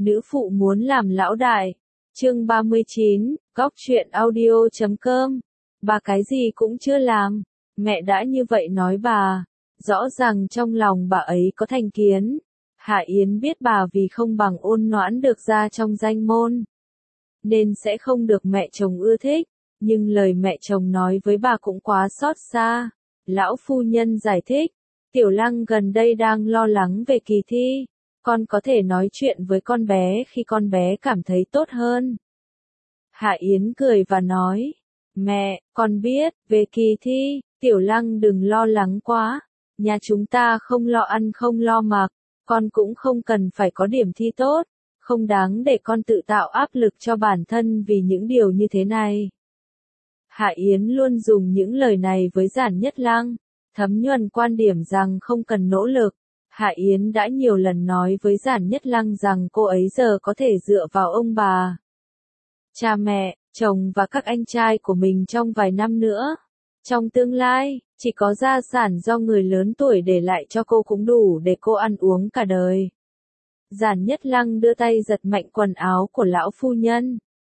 Nữ phụ muốn làm lão đại. Chương 39, Góc truyện audio.com. Bà cái gì cũng chưa làm. Mẹ đã như vậy nói bà. Rõ ràng trong lòng bà ấy có thành kiến. Hạ Yến biết bà vì không bằng Ôn Noãn được ra trong danh môn, nên sẽ không được mẹ chồng ưa thích. Nhưng lời mẹ chồng nói với bà cũng quá xót xa. Lão phu nhân giải thích. Tiểu Lăng gần đây đang lo lắng về kỳ thi. Con có thể nói chuyện với con bé khi con bé cảm thấy tốt hơn. Hạ Yến cười và nói. Mẹ, con biết, về kỳ thi, Tiểu Lăng đừng lo lắng quá. Nhà chúng ta không lo ăn không lo mặc. Con cũng không cần phải có điểm thi tốt. Không đáng để con tự tạo áp lực cho bản thân vì những điều như thế này. Hạ Yến luôn dùng những lời này với Giản Nhất Lăng, thấm nhuần quan điểm rằng không cần nỗ lực. Hạ Yến đã nhiều lần nói với Giản Nhất Lăng rằng cô ấy giờ có thể dựa vào ông bà, cha mẹ, chồng và các anh trai của mình trong vài năm nữa. Trong tương lai, chỉ có gia sản do người lớn tuổi để lại cho cô cũng đủ để cô ăn uống cả đời. Giản Nhất Lăng đưa tay giật mạnh quần áo của lão phu nhân.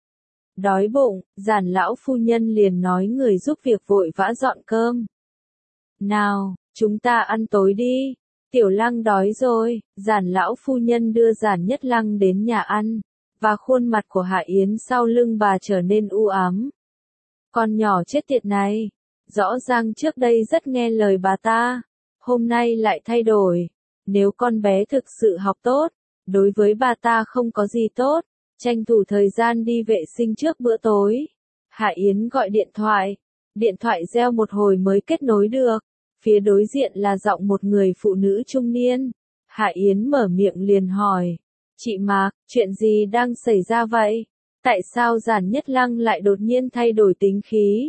Đói bụng, Giản lão phu nhân liền nói người giúp việc vội vã dọn cơm. Nào, chúng ta ăn tối đi. Tiểu Lăng đói rồi. Giản lão phu nhân đưa Giản Nhất Lăng đến nhà ăn, và khuôn mặt của Hạ Yến sau lưng bà trở nên u ám. Con nhỏ chết tiệt này, rõ ràng trước đây rất nghe lời bà ta, hôm nay lại thay đổi. Nếu con bé thực sự học tốt, đối với bà ta không có gì tốt. Tranh thủ thời gian đi vệ sinh trước bữa tối. Hạ Yến gọi điện thoại. Điện thoại reo một hồi mới kết nối được. Phía đối diện là giọng một người phụ nữ trung niên. Hạ Yến mở miệng liền hỏi. Chị Mạc, chuyện gì đang xảy ra vậy? Tại sao Giản Nhất Lăng lại đột nhiên thay đổi tính khí?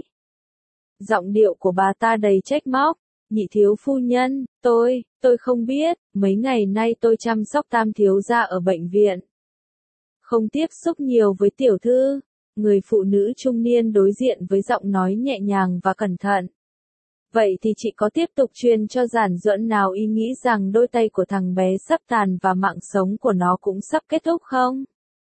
Giọng điệu của bà ta đầy trách móc. Nhị thiếu phu nhân, tôi không biết, mấy ngày nay tôi chăm sóc Tam thiếu gia ở bệnh viện, không tiếp xúc nhiều với tiểu thư. Người phụ nữ trung niên đối diện với giọng nói nhẹ nhàng và cẩn thận. Vậy thì chị có tiếp tục truyền cho Giản Duẫn nào ý nghĩ rằng đôi tay của thằng bé sắp tàn và mạng sống của nó cũng sắp kết thúc không?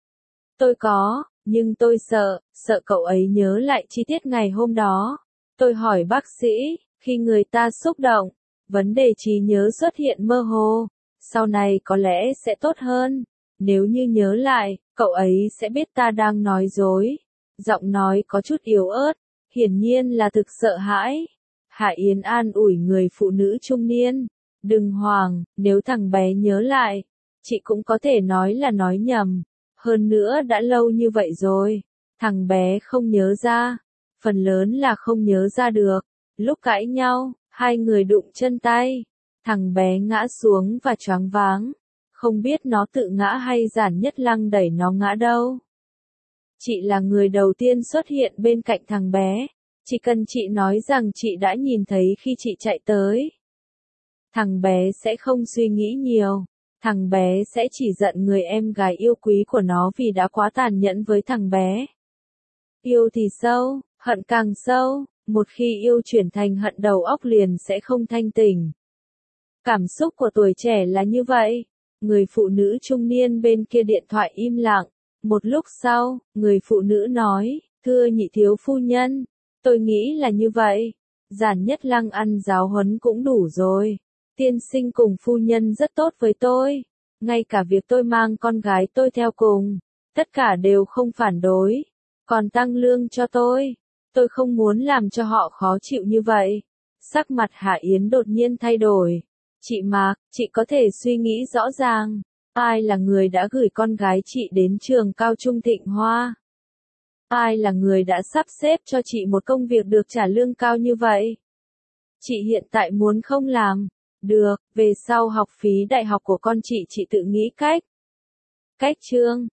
Tôi có, nhưng tôi sợ cậu ấy nhớ lại chi tiết ngày hôm đó. Tôi hỏi bác sĩ, khi người ta xúc động, vấn đề trí nhớ xuất hiện mơ hồ. Sau này có lẽ sẽ tốt hơn. Nếu như nhớ lại, cậu ấy sẽ biết ta đang nói dối. Giọng nói có chút yếu ớt, hiển nhiên là thực sợ hãi. Hạ Yến an ủi người phụ nữ trung niên. Đừng hoảng, nếu thằng bé nhớ lại, chị cũng có thể nói là nói nhầm. Hơn nữa đã lâu như vậy rồi, thằng bé không nhớ ra. Phần lớn là không nhớ ra được. Lúc cãi nhau, hai người đụng chân tay. Thằng bé ngã xuống và choáng váng. Không biết nó tự ngã hay Giản Nhất Lăng đẩy nó ngã đâu. Chị là người đầu tiên xuất hiện bên cạnh thằng bé. Chỉ cần chị nói rằng chị đã nhìn thấy khi chị chạy tới, thằng bé sẽ không suy nghĩ nhiều. Thằng bé sẽ chỉ giận người em gái yêu quý của nó vì đã quá tàn nhẫn với thằng bé. Yêu thì sâu, hận càng sâu. Một khi yêu chuyển thành hận đầu óc liền sẽ không thanh tỉnh. Cảm xúc của tuổi trẻ là như vậy. Người phụ nữ trung niên bên kia điện thoại im lặng. Một lúc sau, người phụ nữ nói, thưa nhị thiếu phu nhân, tôi nghĩ là như vậy. Giản Nhất Lăng ăn giáo huấn cũng đủ rồi. Tiên sinh cùng phu nhân rất tốt với tôi. Ngay cả việc tôi mang con gái tôi theo cùng, tất cả đều không phản đối. Còn tăng lương cho tôi không muốn làm cho họ khó chịu như vậy. Sắc mặt Hạ Yến đột nhiên thay đổi. Chị Mạc, chị có thể suy nghĩ rõ ràng, ai là người đã gửi con gái chị đến trường cao trung Thịnh Hoa? Ai là người đã sắp xếp cho chị một công việc được trả lương cao như vậy? Chị hiện tại muốn không làm? Được, về sau học phí đại học của con chị tự nghĩ cách. Chương